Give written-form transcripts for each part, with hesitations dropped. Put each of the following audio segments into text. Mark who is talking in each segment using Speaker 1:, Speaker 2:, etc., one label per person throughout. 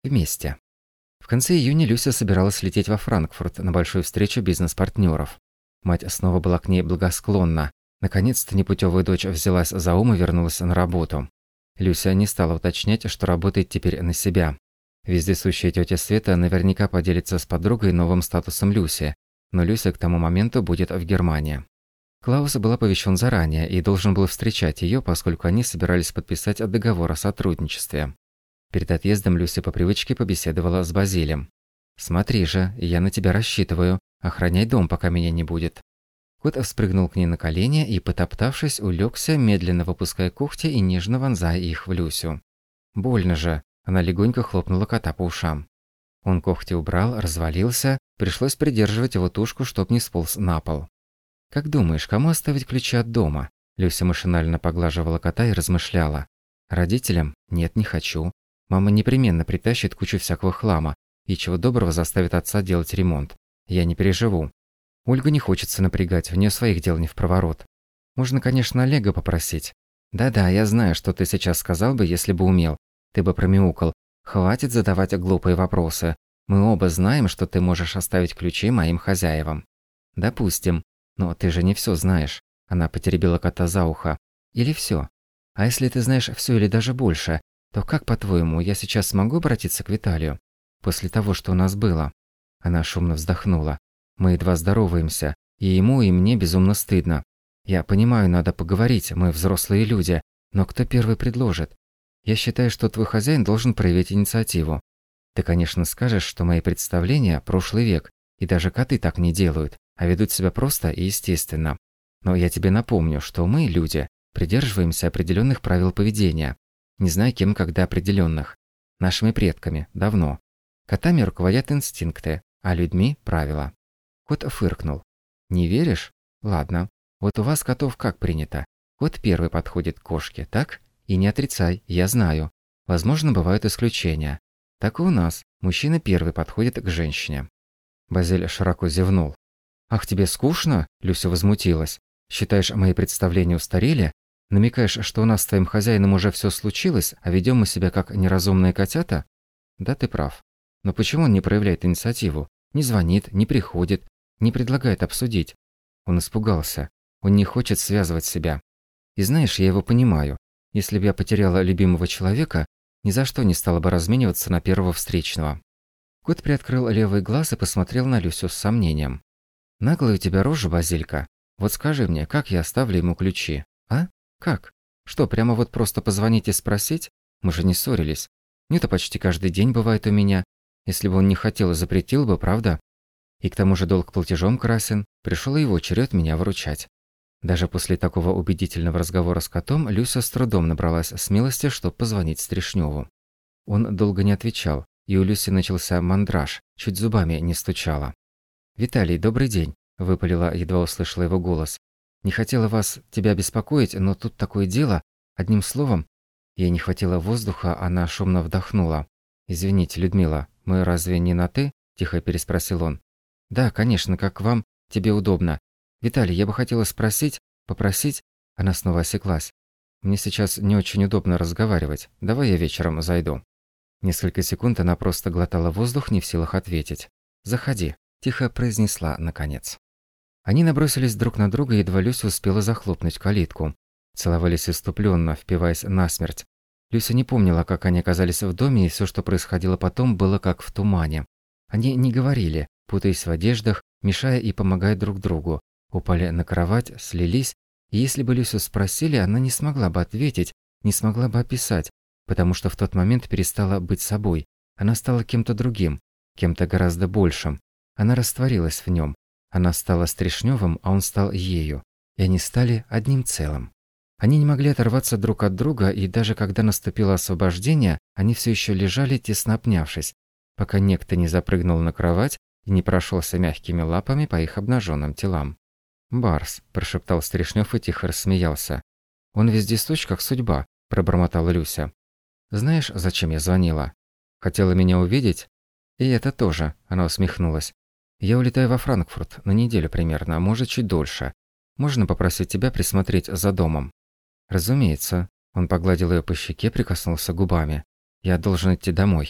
Speaker 1: Вместе. В конце июня Люся собиралась лететь во Франкфурт на большую встречу бизнес-партнеров. Мать снова была к ней благосклонна. Наконец-то непутевая дочь взялась за ум и вернулась на работу. Люся не стала уточнять, что работает теперь на себя. Вездесущая тетя Света наверняка поделится с подругой новым статусом Люси, но Люся к тому моменту будет в Германии. Клаус был оповещен заранее и должен был встречать ее, поскольку они собирались подписать договор о сотрудничестве. Перед отъездом Люся по привычке побеседовала с Базилем. «Смотри же, я на тебя рассчитываю. Охраняй дом, пока меня не будет». Кот вспрыгнул к ней на колени и, потоптавшись, улегся, медленно выпуская когти и нежно вонзая их в Люсю. «Больно же!» – она легонько хлопнула кота по ушам. Он когти убрал, развалился, пришлось придерживать его тушку, чтоб не сполз на пол. «Как думаешь, кому оставить ключи от дома?» Люся машинально поглаживала кота и размышляла. «Родителям? Нет, не хочу. Мама непременно притащит кучу всякого хлама и чего доброго заставит отца делать ремонт. Я не переживу. Ольгу не хочется напрягать, в нее своих дел не впроворот. Можно, конечно, Олега попросить. Да-да, я знаю, что ты сейчас сказал бы, если бы умел. Ты бы промяукал. Хватит задавать глупые вопросы. Мы оба знаем, что ты можешь оставить ключи моим хозяевам. Допустим. Но ты же не все знаешь. Она потеребила кота за ухо. Или все? А если ты знаешь все или даже больше, то как, по-твоему, я сейчас смогу обратиться к Виталию? После того, что у нас было? Она шумно вздохнула. Мы едва здороваемся, и ему, и мне безумно стыдно. Я понимаю, надо поговорить, мы взрослые люди, но кто первый предложит? Я считаю, что твой хозяин должен проявить инициативу. Ты, конечно, скажешь, что мои представления – прошлый век, и даже коты так не делают, а ведут себя просто и естественно. Но я тебе напомню, что мы, люди, придерживаемся определенных правил поведения. Не знаю, кем когда определенных. Нашими предками, давно. Котами руководят инстинкты, а людьми – правила. Кот фыркнул. Не веришь? Ладно. Вот у вас, котов, как принято? Кот первый подходит к кошке, так? И не отрицай, я знаю. Возможно, бывают исключения. Так и у нас. Мужчина первый подходит к женщине. Базиль широко зевнул. «Ах, тебе скучно?» – Люся возмутилась. «Считаешь, мои представления устарели? Намекаешь, что у нас с твоим хозяином уже все случилось, а ведем мы себя как неразумные котята?» «Да, ты прав. Но почему он не проявляет инициативу? Не звонит, не приходит, не предлагает обсудить?» Он испугался. Он не хочет связывать себя. И знаешь, я его понимаю. Если бы я потеряла любимого человека, ни за что не стала бы размениваться на первого встречного. Кот приоткрыл левый глаз и посмотрел на Люсю с сомнением. «Наглая у тебя рожа, Базилька. Вот скажи мне, как я оставлю ему ключи? А? Как? Что, прямо вот просто позвонить и спросить? Мы же не ссорились. Это почти каждый день бывает у меня. Если бы он не хотел, запретил бы, правда? И к тому же долг платежом красен. Пришел и его черед меня выручать». Даже после такого убедительного разговора с котом Люся с трудом набралась смелости, чтобы позвонить Стришневу. Он долго не отвечал, и у Люси начался мандраж, чуть зубами не стучала. «Виталий, добрый день», – выпалила, едва услышала его голос. «Не хотела тебя беспокоить, но тут такое дело. Одним словом...» Ей не хватило воздуха, она шумно вдохнула. «Извините, Людмила, мы разве не на «ты»?» – тихо переспросил он. «Да, конечно, как вам, тебе удобно. Виталий, я бы хотела попросить...» Она снова осеклась. «Мне сейчас не очень удобно разговаривать. Давай я вечером зайду». Несколько секунд она просто глотала воздух, не в силах ответить. «Заходи», – тихо произнесла наконец. Они набросились друг на друга, и едва Люся успела захлопнуть калитку. Целовались иступленно, впиваясь насмерть. Люся не помнила, как они оказались в доме, и все, что происходило потом, было как в тумане. Они не говорили, путаясь в одеждах, мешая и помогая друг другу. Упали на кровать, слились, и если бы Люсю спросили, она не смогла бы ответить, не смогла бы описать, потому что в тот момент перестала быть собой. Она стала кем-то другим, кем-то гораздо большим. Она растворилась в нем. Она стала Стришневым, а он стал ею. И они стали одним целым. Они не могли оторваться друг от друга, и даже когда наступило освобождение, они все еще лежали, тесно обнявшись, пока некто не запрыгнул на кровать и не прошелся мягкими лапами по их обнаженным телам. «Барс», – прошептал Стришнев и тихо рассмеялся. «Он вездесущ, как судьба», – пробормотала Люся. «Знаешь, зачем я звонила? Хотела меня увидеть?» «И это тоже», – она усмехнулась. «Я улетаю во Франкфурт на неделю примерно, а может чуть дольше. Можно попросить тебя присмотреть за домом?» «Разумеется». Он погладил ее по щеке, прикоснулся губами. «Я должен идти домой».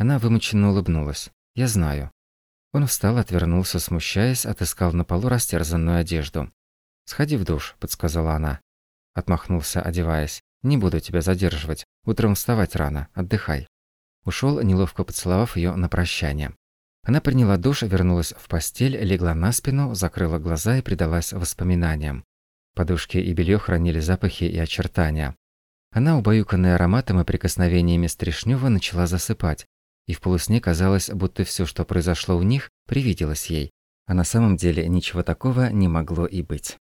Speaker 1: Она вымученно улыбнулась. «Я знаю». Он встал, отвернулся, смущаясь, отыскал на полу растерзанную одежду. «Сходи в душ», – подсказала она. Отмахнулся, одеваясь. «Не буду тебя задерживать. Утром вставать рано. Отдыхай». Ушел, неловко поцеловав ее на прощание. Она приняла душ, вернулась в постель, легла на спину, закрыла глаза и предалась воспоминаниям. Подушки и белье хранили запахи и очертания. Она, убаюканная ароматом и прикосновениями Стришнёва, начала засыпать. И в полусне казалось, будто все, что произошло у них, привиделось ей. А на самом деле ничего такого не могло и быть.